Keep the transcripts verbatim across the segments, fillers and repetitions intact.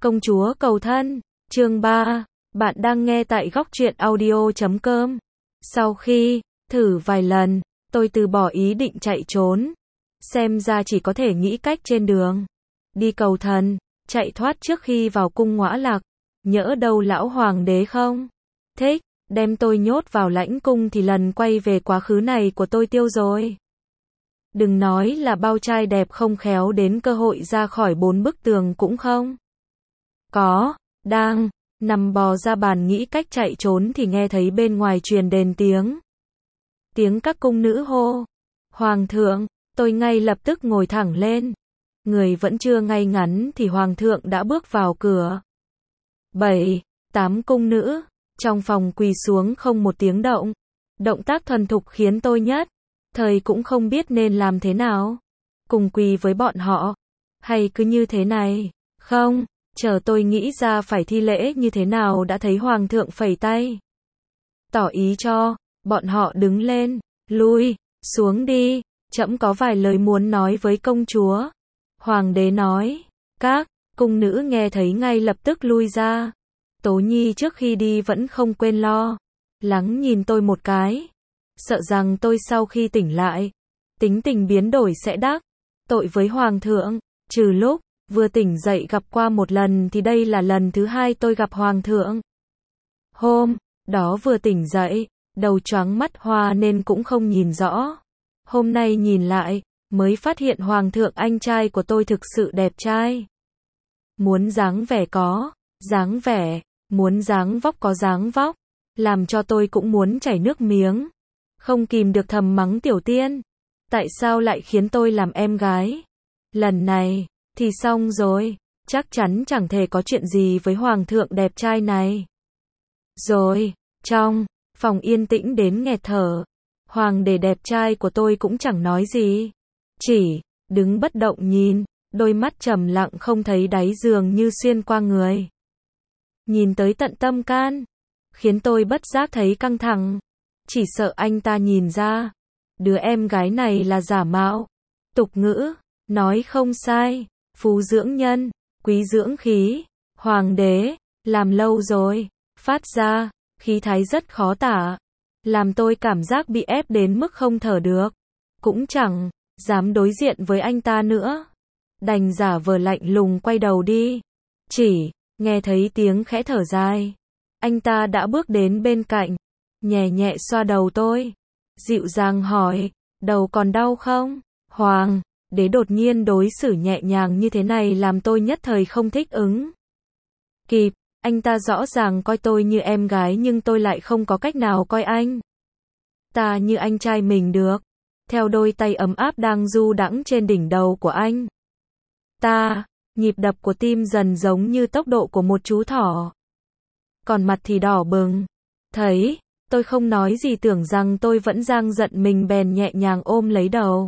Công chúa cầu thân, chương ba, bạn đang nghe tại góc truyện audio chấm com. Sau khi thử vài lần, tôi từ bỏ ý định chạy trốn. Xem ra chỉ có thể nghĩ cách trên đường đi cầu thần, chạy thoát trước khi vào cung Ngõa Lạc. Nhỡ đâu lão hoàng đế không thích, đem tôi nhốt vào lãnh cung thì lần quay về quá khứ này của tôi tiêu rồi. Đừng nói là bao trai đẹp không khéo đến cơ hội ra khỏi bốn bức tường cũng không có. Đang nằm bò ra bàn nghĩ cách chạy trốn thì nghe thấy bên ngoài truyền đến tiếng. Tiếng các cung nữ hô. Hoàng thượng, tôi ngay lập tức ngồi thẳng lên. Người vẫn chưa ngay ngắn thì hoàng thượng đã bước vào cửa. Bảy, tám cung nữ, trong phòng quỳ xuống không một tiếng động. Động tác thuần thục khiến tôi nhất thời cũng không biết nên làm thế nào. Cùng quỳ với bọn họ, hay cứ như thế này, không, chờ tôi nghĩ ra phải thi lễ như thế nào đã thấy hoàng thượng phẩy tay. Tỏ ý cho, bọn họ đứng lên, lui, xuống đi, trẫm có vài lời muốn nói với công chúa. Hoàng đế nói, các cung nữ nghe thấy ngay lập tức lui ra. Tố Nhi trước khi đi vẫn không quên lo lắng nhìn tôi một cái. Sợ rằng tôi sau khi tỉnh lại, tính tình biến đổi sẽ đắc tội với hoàng thượng. Trừ lúc vừa tỉnh dậy gặp qua một lần thì đây là lần thứ hai tôi gặp hoàng thượng. Hôm đó vừa tỉnh dậy, đầu choáng mắt hoa nên cũng không nhìn rõ. Hôm nay nhìn lại, mới phát hiện hoàng thượng anh trai của tôi thực sự đẹp trai. Muốn dáng vẻ có dáng vẻ, muốn dáng vóc có dáng vóc, làm cho tôi cũng muốn chảy nước miếng. Không kìm được thầm mắng tiểu tiên. Tại sao lại khiến tôi làm em gái? Lần này, thì xong rồi. Chắc chắn chẳng thể có chuyện gì với hoàng thượng đẹp trai này. Rồi, trong phòng yên tĩnh đến nghẹt thở. Hoàng đế đẹp trai của tôi cũng chẳng nói gì. Chỉ đứng bất động nhìn, đôi mắt trầm lặng không thấy đáy dường như xuyên qua người. Nhìn tới tận tâm can, khiến tôi bất giác thấy căng thẳng. Chỉ sợ anh ta nhìn ra, đứa em gái này là giả mạo. Tục ngữ, nói không sai, phú dưỡng nhân, quý dưỡng khí. Hoàng đế, làm lâu rồi, phát ra, khí thái rất khó tả. Làm tôi cảm giác bị ép đến mức không thở được. Cũng chẳng dám đối diện với anh ta nữa. Đành giả vờ lạnh lùng quay đầu đi. Chỉ nghe thấy tiếng khẽ thở dài. Anh ta đã bước đến bên cạnh, nhẹ nhẹ xoa đầu tôi, dịu dàng hỏi, đầu còn đau không? Hoàng đế đột nhiên đối xử nhẹ nhàng như thế này làm tôi nhất thời không thích ứng kịp. Anh ta rõ ràng coi tôi như em gái nhưng tôi lại không có cách nào coi anh ta như anh trai mình được. Theo đôi tay ấm áp đang du đãng trên đỉnh đầu của anh ta, nhịp đập của tim dần giống như tốc độ của một chú thỏ. Còn mặt thì đỏ bừng. Thấy tôi không nói gì tưởng rằng tôi vẫn đang giận mình bèn nhẹ nhàng ôm lấy đầu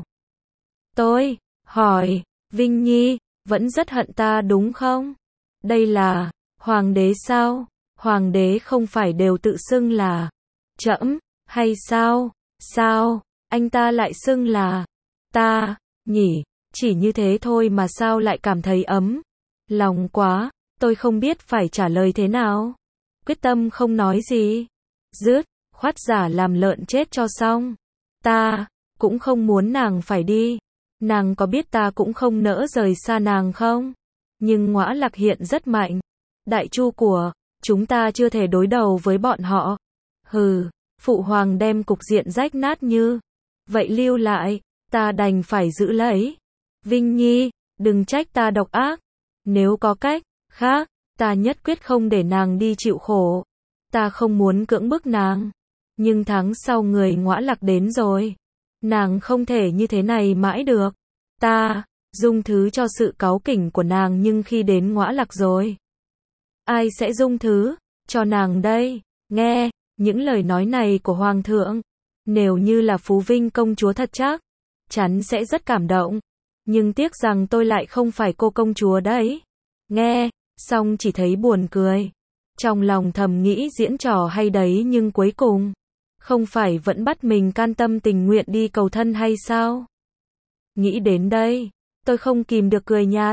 tôi, hỏi, Vinh Nhi, vẫn rất hận ta đúng không? Đây là hoàng đế sao? Hoàng đế không phải đều tự xưng là trẫm hay sao? Sao anh ta lại xưng là ta nhỉ? Chỉ như thế thôi mà sao lại cảm thấy ấm lòng quá. Tôi không biết phải trả lời thế nào. Quyết tâm không nói gì. Dứt khoát giả làm lợn chết cho xong. Ta cũng không muốn nàng phải đi. Nàng có biết ta cũng không nỡ rời xa nàng không? Nhưng Ngõa Lạc hiện rất mạnh. Đại chu của chúng ta chưa thể đối đầu với bọn họ. Hừ, phụ hoàng đem cục diện rách nát như vậy lưu lại, ta đành phải giữ lấy. Vinh Nhi, đừng trách ta độc ác. Nếu có cách khác, ta nhất quyết không để nàng đi chịu khổ. Ta không muốn cưỡng bức nàng. Nhưng tháng sau người Ngõa Lạc đến rồi. Nàng không thể như thế này mãi được. Ta dung thứ cho sự cáu kỉnh của nàng nhưng khi đến Ngõa Lạc rồi, ai sẽ dung thứ cho nàng đây? Nghe những lời nói này của hoàng thượng, nếu như là Phú Vinh công chúa thật chắc chắn sẽ rất cảm động. Nhưng tiếc rằng tôi lại không phải cô công chúa đấy. Nghe xong chỉ thấy buồn cười. Trong lòng thầm nghĩ diễn trò hay đấy nhưng cuối cùng không phải vẫn bắt mình can tâm tình nguyện đi cầu thân hay sao? Nghĩ đến đây, tôi không kìm được cười nhạt.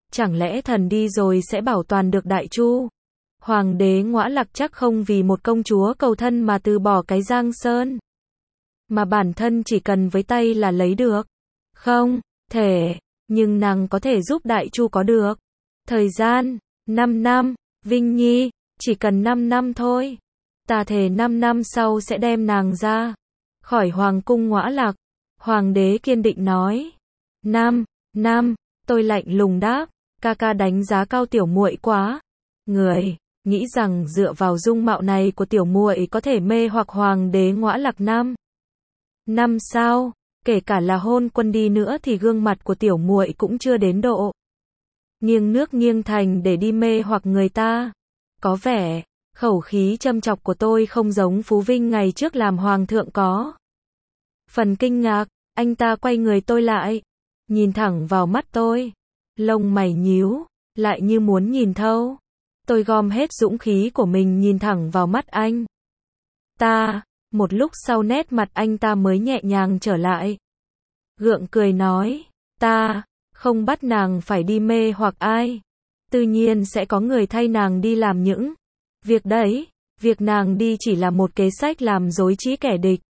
chẳng lẽ thần đi rồi sẽ bảo toàn được Đại Chu? Hoàng đế Ngõa Lặc chắc không vì một công chúa cầu thân mà từ bỏ cái Giang Sơn. Mà bản thân chỉ cần với tay là lấy được. Không thể, nhưng nàng có thể giúp Đại Chu có được. Thời gian, năm năm, Vinh Nhi, chỉ cần năm năm thôi. Ta thề năm năm sau sẽ đem nàng ra khỏi Hoàng cung Ngõa Lặc. Hoàng đế kiên định nói. Năm, năm, tôi lạnh lùng đáp, ca ca đánh giá cao tiểu muội quá. Người nghĩ rằng dựa vào dung mạo này của tiểu muội có thể mê hoặc Hoàng đế Ngõa Lặc năm năm sao? Kể cả là hôn quân đi nữa thì gương mặt của tiểu muội cũng chưa đến độ nghiêng nước nghiêng thành để đi mê hoặc người ta. Có vẻ khẩu khí châm chọc của tôi không giống Phú Vinh ngày trước làm hoàng thượng có phần kinh ngạc. Anh ta quay người tôi lại, nhìn thẳng vào mắt tôi, lông mày nhíu lại như muốn nhìn thấu. Tôi gom hết dũng khí của mình nhìn thẳng vào mắt anh ta. Một lúc sau nét mặt anh ta mới nhẹ nhàng trở lại, gượng cười nói, ta không bắt nàng phải đi mê hoặc ai. Tự nhiên sẽ có người thay nàng đi làm những việc đấy. Việc nàng đi chỉ là một kế sách làm dối trí kẻ địch,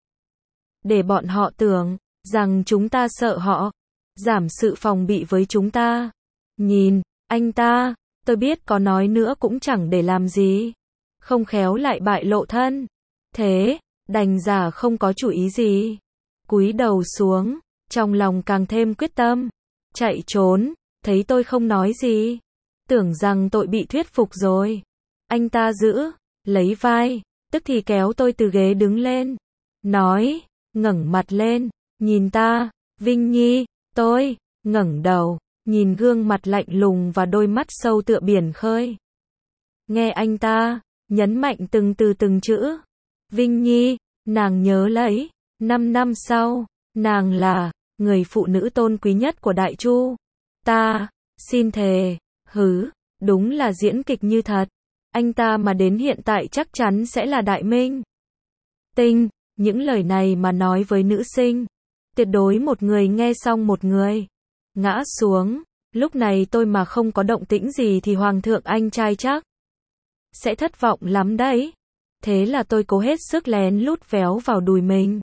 để bọn họ tưởng rằng chúng ta sợ họ, giảm sự phòng bị với chúng ta. Nhìn anh ta, tôi biết có nói nữa cũng chẳng để làm gì, không khéo lại bại lộ thân. Thế đành giả không có chủ ý gì, cúi đầu xuống, trong lòng càng thêm quyết tâm chạy trốn. Thấy tôi không nói gì, tưởng rằng tôi bị thuyết phục rồi, anh ta giữ lấy vai, tức thì kéo tôi từ ghế đứng lên, nói, ngẩng mặt lên, nhìn ta, Vinh Nhi. Tôi ngẩng đầu, nhìn gương mặt lạnh lùng và đôi mắt sâu tựa biển khơi. Nghe anh ta nhấn mạnh từng từ từng chữ. Vinh Nhi, nàng nhớ lấy, năm năm sau, nàng là người phụ nữ tôn quý nhất của Đại Chu. Ta xin thề. Hứ, đúng là diễn kịch như thật. Anh ta mà đến hiện tại chắc chắn sẽ là đại minh tinh. Những lời này mà nói với nữ sinh, tuyệt đối một người nghe xong một người ngã xuống. Lúc này tôi mà không có động tĩnh gì thì hoàng thượng anh trai chắc sẽ thất vọng lắm đấy. Thế là tôi cố hết sức lén lút véo vào đùi mình.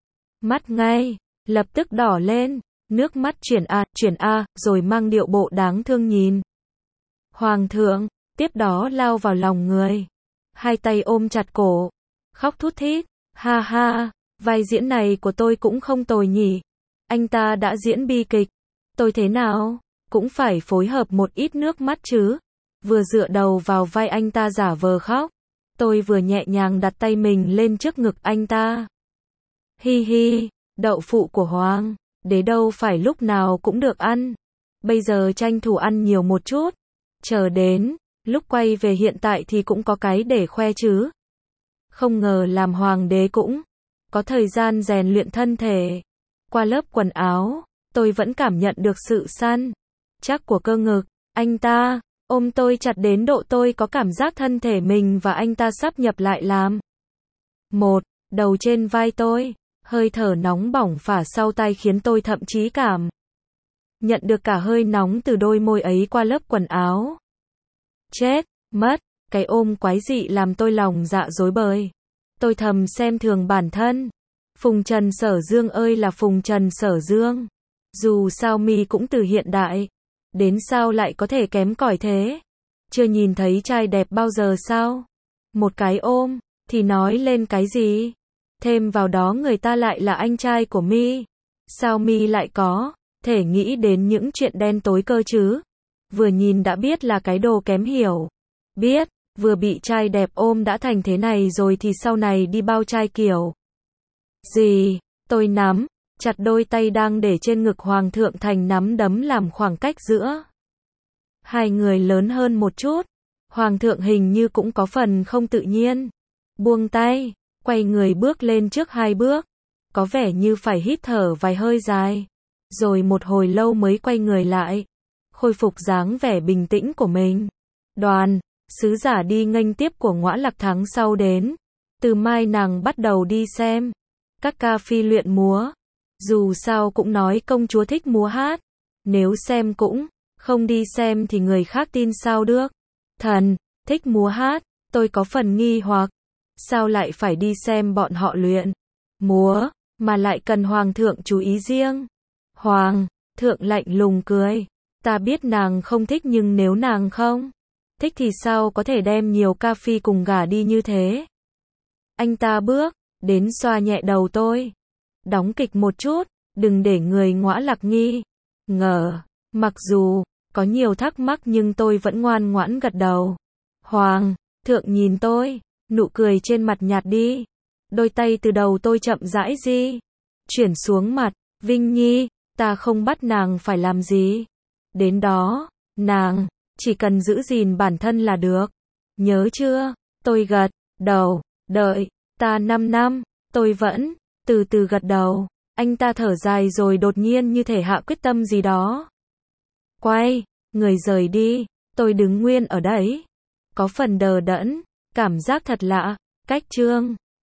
Mắt ngay lập tức đỏ lên, nước mắt chuyển a, chuyển a, rồi mang điệu bộ đáng thương nhìn hoàng thượng, tiếp đó lao vào lòng người, hai tay ôm chặt cổ, khóc thút thít. Ha ha, vai diễn này của tôi cũng không tồi nhỉ. Anh ta đã diễn bi kịch, tôi thế nào cũng phải phối hợp một ít nước mắt chứ. Vừa dựa đầu vào vai anh ta giả vờ khóc, tôi vừa nhẹ nhàng đặt tay mình lên trước ngực anh ta. Hi hi, đậu phụ của hoàng đế đâu phải lúc nào cũng được ăn. Bây giờ tranh thủ ăn nhiều một chút, chờ đến lúc quay về hiện tại thì cũng có cái để khoe chứ. Không ngờ làm hoàng đế cũng có thời gian rèn luyện thân thể. Qua lớp quần áo, tôi vẫn cảm nhận được sự săn chắc của cơ ngực. Anh ta ôm tôi chặt đến độ tôi có cảm giác thân thể mình và anh ta sắp nhập lại làm một. Đầu trên vai tôi, hơi thở nóng bỏng phả sau tai khiến tôi thậm chí cảm nhận được cả hơi nóng từ đôi môi ấy qua lớp quần áo. Chết mất, cái ôm quái dị làm tôi lòng dạ rối bời. Tôi thầm xem thường bản thân. Phùng Trần Sở Dương ơi là Phùng Trần Sở Dương. Dù sao mi cũng từ hiện đại, đến sao lại có thể kém cỏi thế? Chưa nhìn thấy trai đẹp bao giờ sao? Một cái ôm, thì nói lên cái gì? Thêm vào đó người ta lại là anh trai của mi. Sao mi lại có thể nghĩ đến những chuyện đen tối cơ chứ? Vừa nhìn đã biết là cái đồ kém hiểu. Biết, vừa bị trai đẹp ôm đã thành thế này rồi thì sau này đi bao trai kiểu gì? Tôi nắm chặt đôi tay đang để trên ngực hoàng thượng thành nắm đấm làm khoảng cách giữa hai người lớn hơn một chút. Hoàng thượng hình như cũng có phần không tự nhiên. Buông tay, quay người bước lên trước hai bước. Có vẻ như phải hít thở vài hơi dài. Rồi một hồi lâu mới quay người lại, khôi phục dáng vẻ bình tĩnh của mình. Đoàn sứ giả đi nghênh tiếp của Ngõa Lặc tháng sau đến. Từ mai nàng bắt đầu đi xem các ca phi luyện múa. Dù sao cũng nói công chúa thích múa hát, nếu xem cũng Không đi xem thì người khác tin sao được. Thần, thích múa hát, tôi có phần nghi hoặc. Sao lại phải đi xem bọn họ luyện múa, mà lại cần hoàng thượng chú ý riêng? Hoàng thượng lạnh lùng cười. Ta biết nàng không thích nhưng nếu nàng không thích thì sao có thể đem nhiều ca phi cùng gả đi như thế? Anh ta bước đến xoa nhẹ đầu tôi. Đóng kịch một chút, đừng để người ngõa lạc nghi ngờ. Mặc dù có nhiều thắc mắc nhưng tôi vẫn ngoan ngoãn gật đầu. Hoàng thượng nhìn tôi, nụ cười trên mặt nhạt đi. Đôi tay từ đầu tôi chậm rãi di chuyển xuống mặt. Vinh Nhi, ta không bắt nàng phải làm gì. Đến đó, nàng chỉ cần giữ gìn bản thân là được. Nhớ chưa? Tôi gật đầu. Đợi ta năm năm. Tôi vẫn từ từ gật đầu. Anh ta thở dài rồi đột nhiên như thể hạ quyết tâm gì đó. Quay người rời đi. Tôi đứng nguyên ở đấy, có phần đờ đẫn, cảm giác thật lạ. Cách Trương